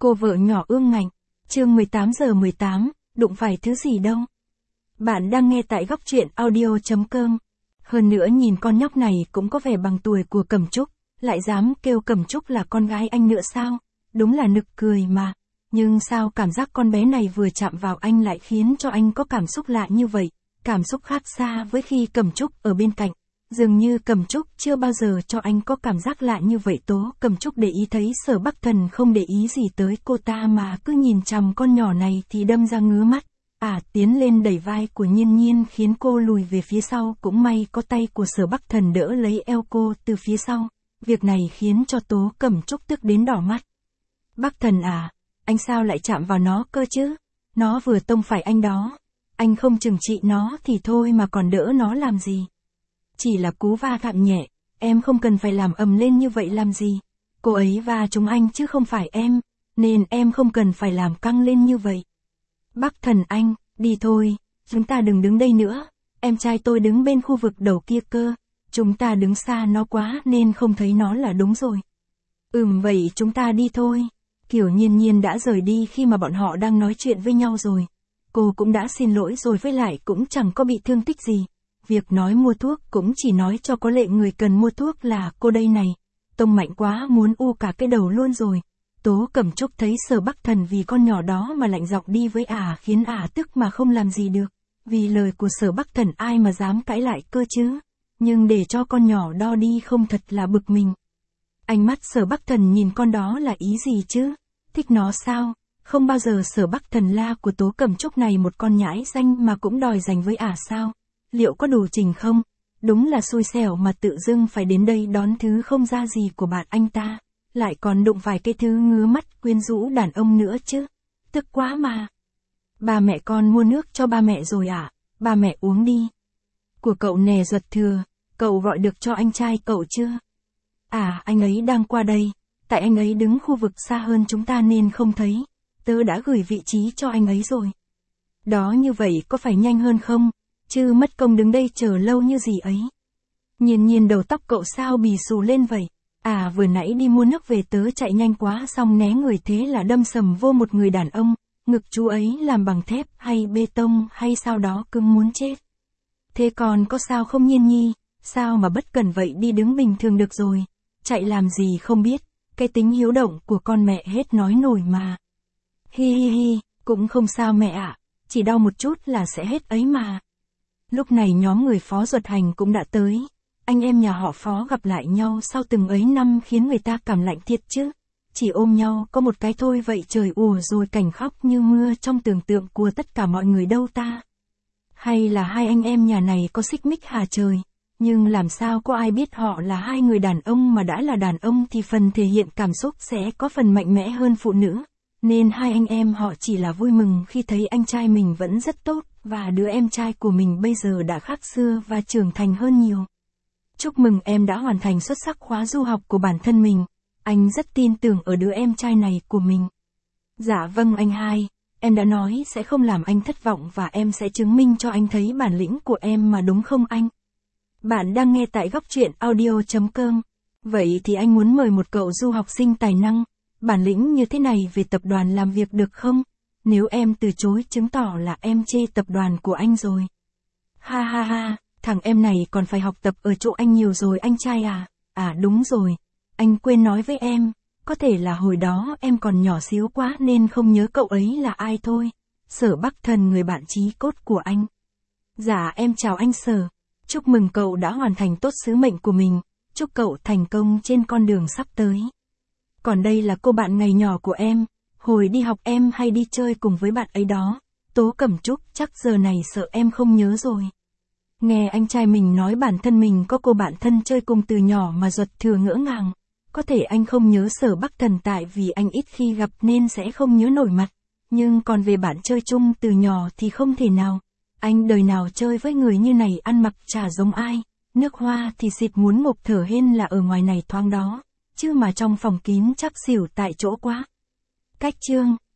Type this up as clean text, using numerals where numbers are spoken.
Cô vợ nhỏ ương ngạnh, chương 18:18, đụng phải thứ gì đâu. Bạn đang nghe tại góc truyện audio.com. Hơn nữa nhìn con nhóc này cũng có vẻ bằng tuổi của Cẩm Trúc, lại dám kêu Cẩm Trúc là con gái anh nữa sao? Đúng là nực cười mà. Nhưng sao cảm giác con bé này vừa chạm vào anh lại khiến cho anh có cảm xúc lạ như vậy, cảm xúc khác xa với khi Cẩm Trúc ở bên cạnh. Dường như Cẩm Trúc chưa bao giờ cho anh có cảm giác lạ như vậy. Tố Cẩm Trúc để ý thấy Sở Bắc Thần không để ý gì tới cô ta mà cứ nhìn chằm con nhỏ này thì đâm ra ngứa mắt. Tiến lên đẩy vai của Nhiên Nhiên khiến cô lùi về phía sau, cũng may có tay của Sở Bắc Thần đỡ lấy eo cô từ phía sau. Việc này khiến cho Tố Cẩm Trúc tức đến đỏ mắt. Bắc Thần anh sao lại chạm vào nó cơ chứ? Nó vừa tông phải anh đó. Anh không trừng trị nó thì thôi mà còn đỡ nó làm gì? Chỉ là cú va chạm nhẹ, em không cần phải làm ầm lên như vậy làm gì. Cô ấy va trúng anh chứ không phải em, nên em không cần phải làm căng lên như vậy. Bắc Thần anh, đi thôi, chúng ta đừng đứng đây nữa, em trai tôi đứng bên khu vực đầu kia cơ, chúng ta đứng xa nó quá nên không thấy nó là đúng rồi. Vậy chúng ta đi thôi. Kiểu Nhiên Nhiên đã rời đi khi mà bọn họ đang nói chuyện với nhau rồi. Cô cũng đã xin lỗi rồi, với lại cũng chẳng có bị thương tích gì. Việc nói mua thuốc cũng chỉ nói cho có lệ người cần mua thuốc là cô đây này. Tông mạnh quá muốn u cả cái đầu luôn rồi. Tố Cẩm Trúc thấy Sở Bắc Thần vì con nhỏ đó mà lạnh giọng đi với khiến tức mà không làm gì được. Vì lời của Sở Bắc Thần ai mà dám cãi lại cơ chứ. Nhưng để cho con nhỏ đo đi không thật là bực mình. Ánh mắt Sở Bắc Thần nhìn con đó là ý gì chứ? Thích nó sao? Không bao giờ Sở Bắc Thần la của Tố Cẩm Trúc này một con nhãi danh mà cũng đòi giành với sao? Liệu có đủ trình không? Đúng là xui xẻo mà tự dưng phải đến đây đón thứ không ra gì của bạn anh ta. Lại còn đụng phải cái thứ ngứa mắt quyến rũ đàn ông nữa chứ. Tức quá mà. Ba mẹ con mua nước cho ba mẹ rồi ba mẹ uống đi. Của cậu nè Duật Thừa, cậu gọi được cho anh trai cậu chưa? Anh ấy đang qua đây. Tại anh ấy đứng khu vực xa hơn chúng ta nên không thấy. Tớ đã gửi vị trí cho anh ấy rồi. Đó, như vậy có phải nhanh hơn không? Chứ mất công đứng đây chờ lâu như gì ấy. Nhiên Nhiên, đầu tóc cậu sao bì xù lên vậy? Vừa nãy đi mua nước về tớ chạy nhanh quá xong né người thế là đâm sầm vô một người đàn ông. Ngực chú ấy làm bằng thép hay bê tông hay sao đó cứng muốn chết. Thế còn có sao không Nhiên Nhi? Sao mà bất cẩn vậy, đi đứng bình thường được rồi. Chạy làm gì không biết. Cái tính hiếu động của con mẹ hết nói nổi mà. Hi, cũng không sao mẹ chỉ đau một chút là sẽ hết ấy mà. Lúc này nhóm người Phó Duật Hành cũng đã tới. Anh em nhà họ Phó gặp lại nhau sau từng ấy năm khiến người ta cảm lạnh thiệt chứ. Chỉ ôm nhau có một cái thôi vậy trời ùa rồi cảnh khóc như mưa trong tưởng tượng của tất cả mọi người đâu ta. Hay là hai anh em nhà này có xích mích hả trời. Nhưng làm sao có ai biết họ là hai người đàn ông, mà đã là đàn ông thì phần thể hiện cảm xúc sẽ có phần mạnh mẽ hơn phụ nữ. Nên hai anh em họ chỉ là vui mừng khi thấy anh trai mình vẫn rất tốt, và đứa em trai của mình bây giờ đã khác xưa và trưởng thành hơn nhiều. Chúc mừng em đã hoàn thành xuất sắc khóa du học của bản thân mình. Anh rất tin tưởng ở đứa em trai này của mình. Dạ vâng anh hai, em đã nói sẽ không làm anh thất vọng và em sẽ chứng minh cho anh thấy bản lĩnh của em mà, đúng không anh? Bạn đang nghe tại góc truyện audio.com. Vậy thì anh muốn mời một cậu du học sinh tài năng, bản lĩnh như thế này về tập đoàn làm việc được không? Nếu em từ chối chứng tỏ là em chê tập đoàn của anh rồi. Ha, thằng em này còn phải học tập ở chỗ anh nhiều rồi anh trai đúng rồi. Anh quên nói với em, có thể là hồi đó em còn nhỏ xíu quá nên không nhớ cậu ấy là ai thôi. Sở Bắc Thần, người bạn chí cốt của anh. Dạ em chào anh Sở. Chúc mừng cậu đã hoàn thành tốt sứ mệnh của mình, chúc cậu thành công trên con đường sắp tới. Còn đây là cô bạn ngày nhỏ của em, hồi đi học em hay đi chơi cùng với bạn ấy đó, Tố Cẩm Trúc, chắc giờ này sợ em không nhớ rồi. Nghe anh trai mình nói bản thân mình có cô bạn thân chơi cùng từ nhỏ mà Duật Thừa ngỡ ngàng. Có thể anh không nhớ Sở Bắc Thần tại vì anh ít khi gặp nên sẽ không nhớ nổi mặt, nhưng còn về bạn chơi chung từ nhỏ thì không thể nào. Anh đời nào chơi với người như này ăn mặc chả giống ai, nước hoa thì xịt muốn ngộp thở, hên là ở ngoài này thoáng đó, chứ mà trong phòng kín chắc xỉu tại chỗ quá. Cách chương